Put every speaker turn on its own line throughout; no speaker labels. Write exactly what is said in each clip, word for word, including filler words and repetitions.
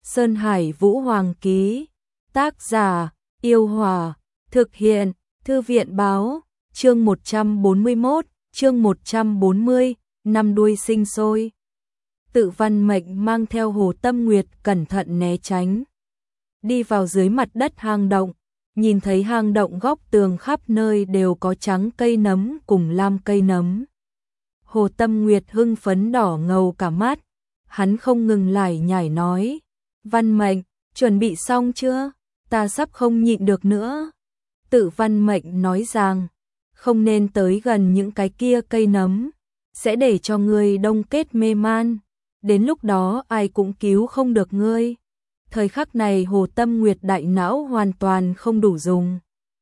Sơn Hải Vũ Hoàng ký. Tác giả, Yêu Hòa. Thực hiện, Thư viện báo. Chương một trăm bốn mươi mốt, chương một trăm bốn mươi, năm đuôi sinh sôi. Tự Văn Mệnh mang theo Hồ Tâm Nguyệt cẩn thận né tránh. Đi vào dưới mặt đất hang động, nhìn thấy hang động góc tường khắp nơi đều có trắng cây nấm cùng lam cây nấm. Hồ Tâm Nguyệt hưng phấn đỏ ngầu cả mắt, hắn không ngừng lải nhải nói, Văn Mệnh, chuẩn bị xong chưa? Ta sắp không nhịn được nữa. Tự Văn Mệnh nói rằng, không nên tới gần những cái kia cây nấm, sẽ để cho ngươi đông kết mê man, đến lúc đó ai cũng cứu không được ngươi. Thời khắc này Hồ Tâm Nguyệt đại não hoàn toàn không đủ dùng.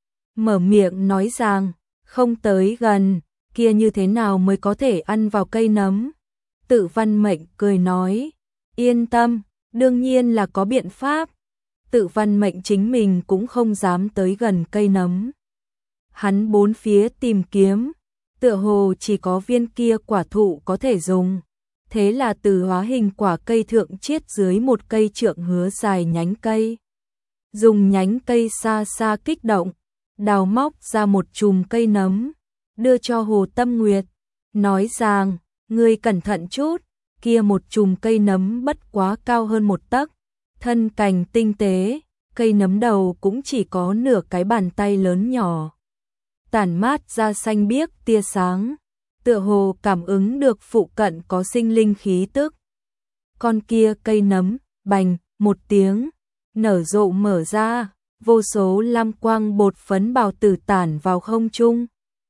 Mở miệng nói rằng, không tới gần, kia như thế nào mới có thể ăn vào cây nấm? Tự Văn Mệnh cười nói, yên tâm, đương nhiên là có biện pháp. Tự Văn Mệnh chính mình cũng không dám tới gần cây nấm. Hắn bốn phía tìm kiếm, tựa hồ chỉ có viên kia quả thụ có thể dùng. Thế là từ hóa hình quả cây thượng chiết dưới một cây trượng hứa dài nhánh cây. Dùng nhánh cây xa xa kích động, đào móc ra một chùm cây nấm, đưa cho Hồ Tâm Nguyệt, nói rằng, ngươi cẩn thận chút, kia một chùm cây nấm bất quá cao hơn một tấc, thân cành tinh tế, cây nấm đầu cũng chỉ có nửa cái bàn tay lớn nhỏ. Tản mát ra xanh biếc tia sáng, tựa hồ cảm ứng được phụ cận có sinh linh khí tức. Con kia cây nấm, bành, một tiếng, nở rộ mở ra, vô số lam quang bột phấn bào tử tản vào không trung.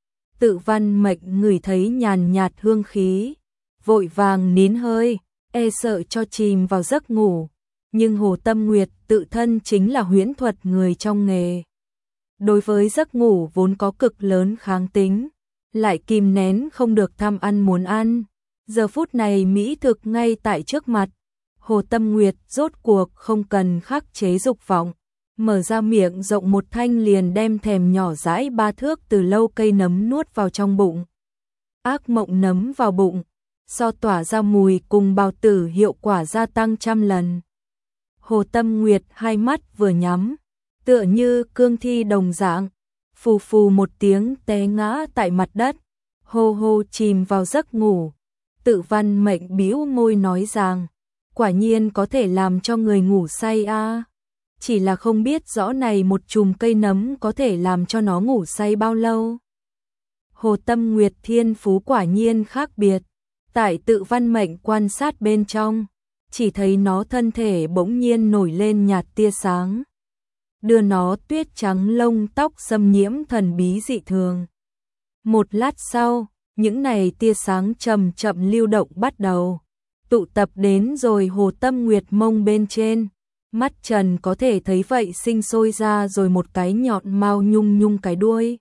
Tự Văn Mệnh ngửi thấy nhàn nhạt hương khí, vội vàng nín hơi, e sợ cho chìm vào giấc ngủ. Nhưng Hồ Tâm Nguyệt tự thân chính là huyễn thuật người trong nghề. Đối với giấc ngủ vốn có cực lớn kháng tính, lại kìm nén không được tham ăn muốn ăn. Giờ phút này mỹ thực ngay tại trước mặt, Hồ Tâm Nguyệt rốt cuộc không cần khắc chế dục vọng, mở ra miệng rộng một thanh liền đem thèm nhỏ dãi ba thước từ lâu cây nấm nuốt vào trong bụng. Ác mộng nấm vào bụng, so tỏa ra mùi cùng bào tử hiệu quả gia tăng trăm lần. Hồ Tâm Nguyệt hai mắt vừa nhắm, tựa như cương thi đồng dạng, phù phù một tiếng té ngã tại mặt đất, hô hô chìm vào giấc ngủ. Tự Văn Mệnh bĩu môi nói rằng, quả nhiên có thể làm cho người ngủ say a, à. Chỉ là không biết rõ này một chùm cây nấm có thể làm cho nó ngủ say bao lâu. Hồ Tâm Nguyệt thiên phú quả nhiên khác biệt, tại Tự Văn Mệnh quan sát bên trong, chỉ thấy nó thân thể bỗng nhiên nổi lên nhạt tia sáng, đưa nó tuyết trắng lông tóc xâm nhiễm thần bí dị thường. Một lát sau, những này tia sáng chậm chậm lưu động bắt đầu, tụ tập đến rồi Hồ Tâm Nguyệt mông bên trên, mắt trần có thể thấy vậy sinh sôi ra rồi một cái nhọn mao nhung nhung cái đuôi.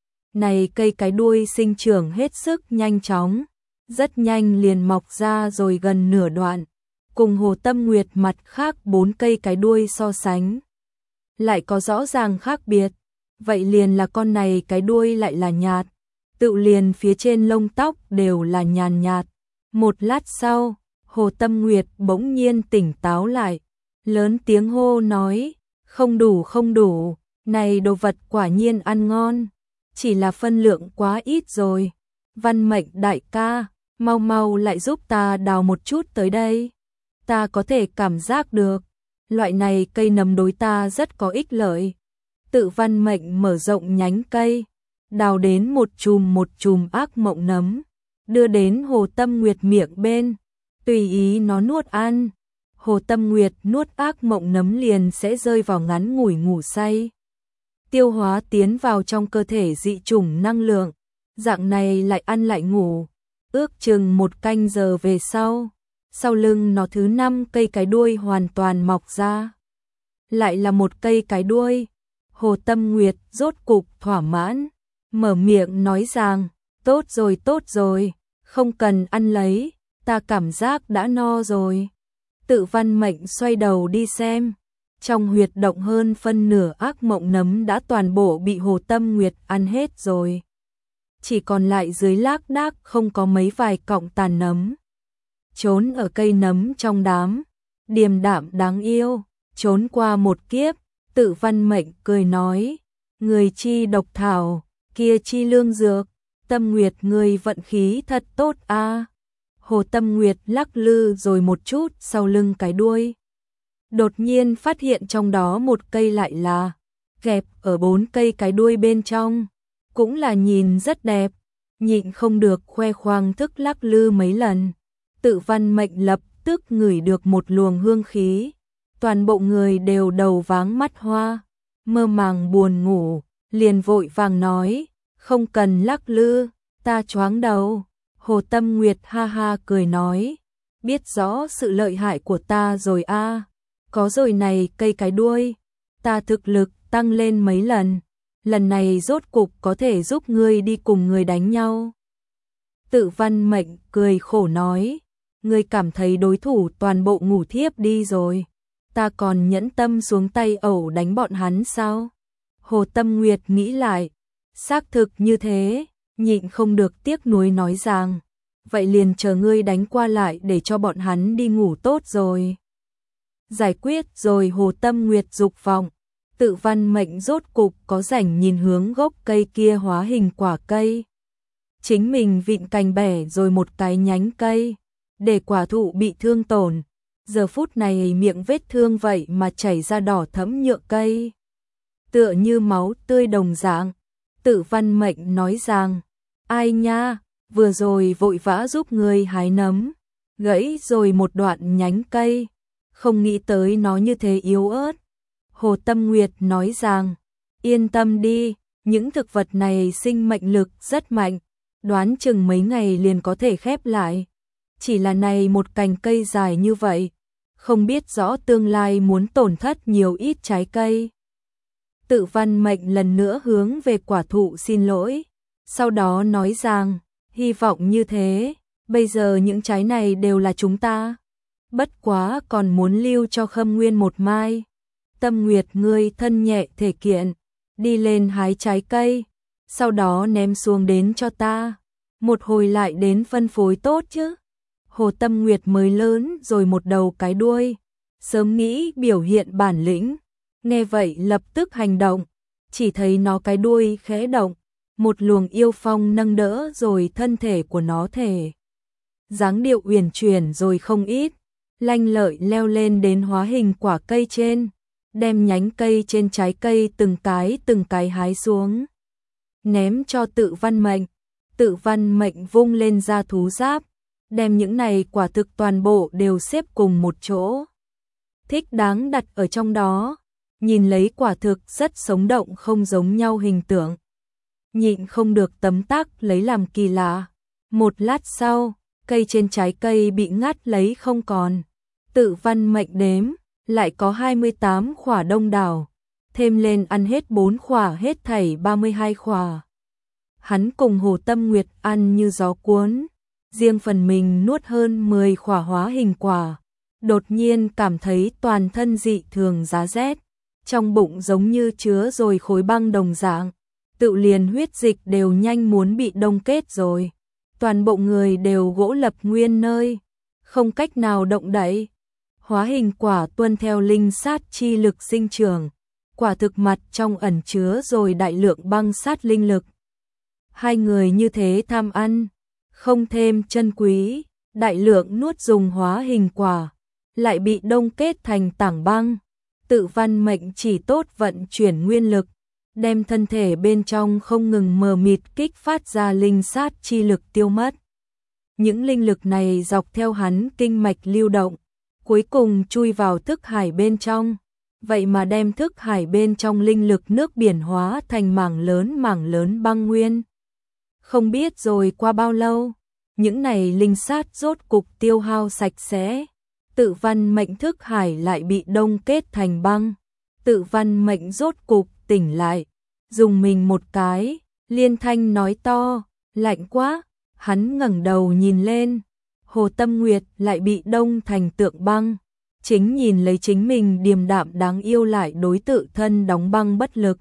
Này cây cái đuôi sinh trưởng hết sức nhanh chóng, rất nhanh liền mọc ra rồi gần nửa đoạn, cùng Hồ Tâm Nguyệt mặt khác bốn cây cái đuôi so sánh, lại có rõ ràng khác biệt. Vậy liền là con này cái đuôi lại là nhạt, tự liền phía trên lông tóc đều là nhàn nhạt. Một lát sau, Hồ Tâm Nguyệt bỗng nhiên tỉnh táo lại, lớn tiếng hô nói, không đủ không đủ, này đồ vật quả nhiên ăn ngon, chỉ là phân lượng quá ít rồi. Văn Mệnh đại ca, mau mau lại giúp ta đào một chút tới đây. Ta có thể cảm giác được, loại này cây nấm đối ta rất có ích lợi. Tự Văn Mệnh mở rộng nhánh cây, đào đến một chùm một chùm ác mộng nấm, đưa đến Hồ Tâm Nguyệt miệng bên, tùy ý nó nuốt ăn. Hồ Tâm Nguyệt nuốt ác mộng nấm liền sẽ rơi vào ngắn ngủi ngủ say, tiêu hóa tiến vào trong cơ thể dị chủng năng lượng, dạng này lại ăn lại ngủ. Ước chừng một canh giờ về sau, sau lưng nó thứ năm cây cái đuôi hoàn toàn mọc ra, lại là một cây cái đuôi. Hồ Tâm Nguyệt rốt cục thỏa mãn, mở miệng nói rằng, tốt rồi tốt rồi, không cần ăn lấy, ta cảm giác đã no rồi. Tự Văn Mệnh xoay đầu đi xem, trong huyệt động hơn phân nửa ác mộng nấm đã toàn bộ bị Hồ Tâm Nguyệt ăn hết rồi, chỉ còn lại dưới lác đác không có mấy vài cọng tàn nấm. Trốn ở cây nấm trong đám, điềm đạm đáng yêu, trốn qua một kiếp, Tự Văn Mệnh cười nói, người chi độc thảo, kia chi lương dược, Tâm Nguyệt ngươi vận khí thật tốt a. Hồ Tâm Nguyệt lắc lư rồi một chút sau lưng cái đuôi. Đột nhiên phát hiện trong đó một cây lại là kẹp ở bốn cây cái đuôi bên trong, cũng là nhìn rất đẹp, nhịn không được khoe khoang thức lắc lư mấy lần. Tự Văn Mệnh lập tức ngửi được một luồng hương khí, toàn bộ người đều đầu váng mắt hoa, mơ màng buồn ngủ, liền vội vàng nói, không cần lắc lư, ta choáng đầu. Hồ Tâm Nguyệt ha ha cười nói, biết rõ sự lợi hại của ta rồi a, có rồi này cây cái đuôi, ta thực lực tăng lên mấy lần, lần này rốt cục có thể giúp ngươi đi cùng người đánh nhau. Tự Văn Mệnh cười khổ nói, ngươi cảm thấy đối thủ toàn bộ ngủ thiếp đi rồi, ta còn nhẫn tâm xuống tay ẩu đánh bọn hắn sao? Hồ Tâm Nguyệt nghĩ lại, xác thực như thế, nhịn không được tiếc nuối nói rằng, vậy liền chờ ngươi đánh qua lại để cho bọn hắn đi ngủ tốt rồi. Giải quyết rồi Hồ Tâm Nguyệt dục vọng, Tự Văn Mệnh rốt cục có rảnh nhìn hướng gốc cây kia hóa hình quả cây. Chính mình vịn cành bẻ rồi một cái nhánh cây, để quả thụ bị thương tổn, giờ phút này miệng vết thương vậy mà chảy ra đỏ thẫm nhựa cây, tựa như máu tươi đồng dạng. Tự Văn Mệnh nói rằng, ai nha, vừa rồi vội vã giúp người hái nấm, gãy rồi một đoạn nhánh cây, không nghĩ tới nó như thế yếu ớt. Hồ Tâm Nguyệt nói rằng, yên tâm đi, những thực vật này sinh mệnh lực rất mạnh, đoán chừng mấy ngày liền có thể khép lại. Chỉ là này một cành cây dài như vậy, không biết rõ tương lai muốn tổn thất nhiều ít trái cây. Tự Văn Mệnh lần nữa hướng về quả thụ xin lỗi, sau đó nói rằng, hy vọng như thế, bây giờ những trái này đều là chúng ta, bất quá còn muốn lưu cho Khâm Nguyên một mai. Tâm Nguyệt ngươi thân nhẹ thể kiện, đi lên hái trái cây, sau đó ném xuống đến cho ta, một hồi lại đến phân phối tốt chứ. Hồ Tâm Nguyệt mới lớn rồi một đầu cái đuôi, sớm nghĩ biểu hiện bản lĩnh, nghe vậy lập tức hành động, chỉ thấy nó cái đuôi khẽ động, một luồng yêu phong nâng đỡ rồi thân thể của nó thể. Dáng điệu uyển chuyển rồi không ít, lanh lợi leo lên đến hóa hình quả cây trên, đem nhánh cây trên trái cây từng cái từng cái hái xuống, ném cho Tự Văn Mệnh. Tự Văn Mệnh vung lên ra thú giáp, đem những này quả thực toàn bộ đều xếp cùng một chỗ, thích đáng đặt ở trong đó, nhìn lấy quả thực rất sống động không giống nhau hình tượng, nhịn không được tấm tắc lấy làm kỳ lạ. Một lát sau, cây trên trái cây bị ngắt lấy không còn, Tự Văn Mệnh đếm, lại có hai mươi tám khỏa đông đảo, thêm lên ăn hết bốn khỏa hết thảy ba mươi hai khỏa. Hắn cùng Hồ Tâm Nguyệt ăn như gió cuốn, riêng phần mình nuốt hơn mười khỏa hóa hình quả, đột nhiên cảm thấy toàn thân dị thường giá rét, trong bụng giống như chứa rồi khối băng đồng dạng, tự liền huyết dịch đều nhanh muốn bị đông kết rồi, toàn bộ người đều gỗ lập nguyên nơi, không cách nào động đậy. Hóa hình quả tuân theo linh sát chi lực sinh trưởng, quả thực mặt trong ẩn chứa rồi đại lượng băng sát linh lực. Hai người như thế tham ăn, không thêm chân quý, đại lượng nuốt dùng hóa hình quả, lại bị đông kết thành tảng băng. Tự Văn Mệnh chỉ tốt vận chuyển nguyên lực, đem thân thể bên trong không ngừng mờ mịt kích phát ra linh sát chi lực tiêu mất. Những linh lực này dọc theo hắn kinh mạch lưu động, cuối cùng chui vào thức hải bên trong, vậy mà đem thức hải bên trong linh lực nước biển hóa thành mảng lớn mảng lớn băng nguyên. Không biết rồi qua bao lâu, những này linh sát rốt cục tiêu hao sạch sẽ, Tự Văn Mệnh thức hải lại bị đông kết thành băng. Tự Văn Mệnh rốt cục tỉnh lại, dùng mình một cái, liên thanh nói to, lạnh quá, hắn ngẩng đầu nhìn lên, Hồ Tâm Nguyệt lại bị đông thành tượng băng, chính nhìn lấy chính mình điềm đạm đáng yêu lại đối tự thân đóng băng bất lực.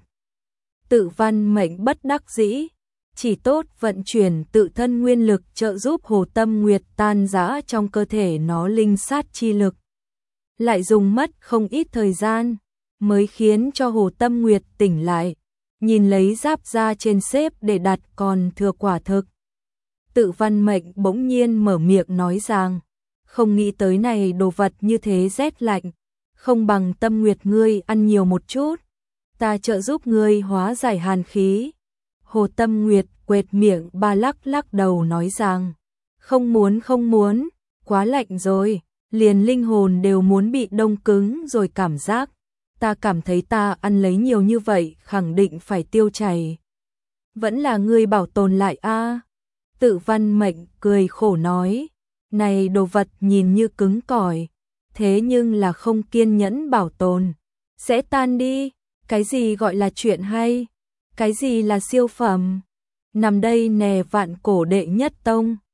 Tự Văn Mệnh bất đắc dĩ, chỉ tốt vận chuyển tự thân nguyên lực trợ giúp Hồ Tâm Nguyệt tan rã trong cơ thể nó linh sát chi lực. lại dùng mất không ít thời gian, mới khiến cho Hồ Tâm Nguyệt tỉnh lại, nhìn lấy giáp da trên xếp để đặt còn thừa quả thực. Tự Văn Mệnh bỗng nhiên mở miệng nói rằng, không nghĩ tới này đồ vật như thế rét lạnh, không bằng Tâm Nguyệt ngươi ăn nhiều một chút, ta trợ giúp ngươi hóa giải hàn khí. Hồ Tâm Nguyệt quệt miệng ba lắc lắc đầu nói rằng, không muốn không muốn, quá lạnh rồi, liền linh hồn đều muốn bị đông cứng rồi cảm giác. Ta cảm thấy ta ăn lấy nhiều như vậy khẳng định phải tiêu chảy. Vẫn là ngươi bảo tồn lại a. Tự Văn Mệnh cười khổ nói, này đồ vật nhìn như cứng cỏi, thế nhưng là không kiên nhẫn bảo tồn, sẽ tan đi. Cái gì gọi là chuyện hay? Cái gì là siêu phẩm? Nằm đây nè vạn cổ đệ nhất tông,